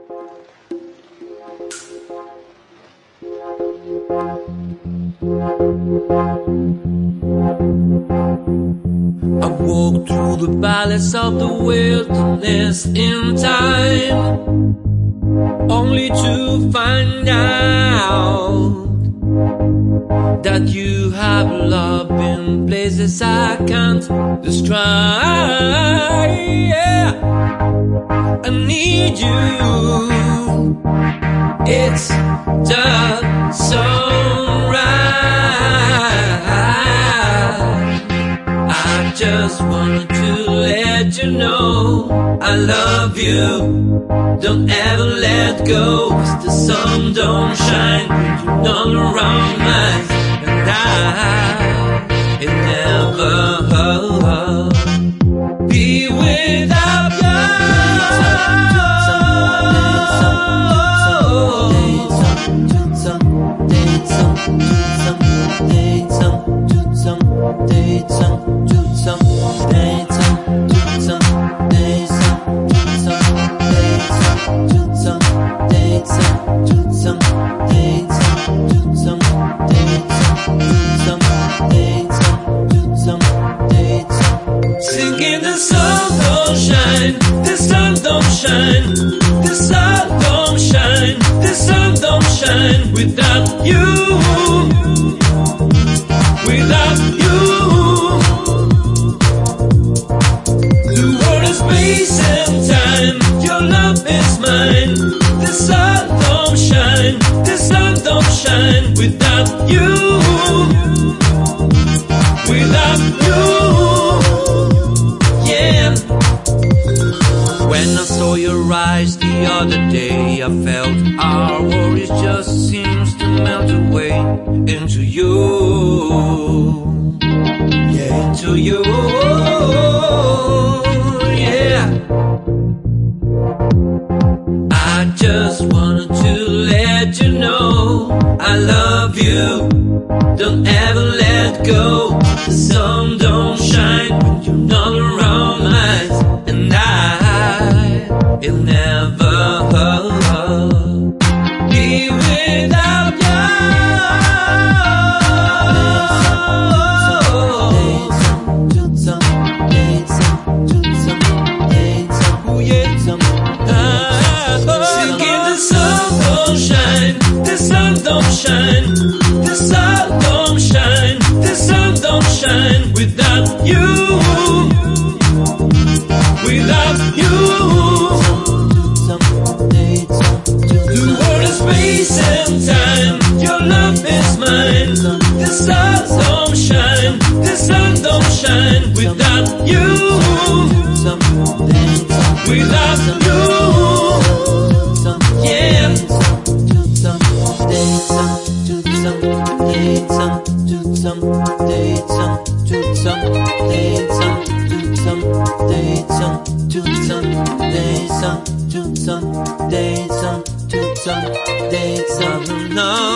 I walked through the valleys of the wilderness in time, only to find out that you have love in places I can't describe. Yeah, I need you. It's just sunrise. I just wanted to let you know I love you. Don't ever let go, 'cause the sun don't shine when you're not around me. And it never be without you. Singing the sun don't shine, the sun don't shine, the sun don't shine, the sun don't shine without you, without you. The world is space and time, your love is mine. The sun don't shine, the sun don't shine without you, without you. When I saw your eyes the other day, I felt our worries just seems to melt away into you. Yeah, into you. Yeah. I just wanted to let you know I love you. Don't ever let go. The sun don't shine when you're not around me. And it'll never be without you. Singing the sun don't shine, the sun don't shine, the sun don't shine, the sun don't shine without you, without you. The world is space and time, your love is mine. The sun don't shine, the sun don't shine without you, without you. Yeah. Some days,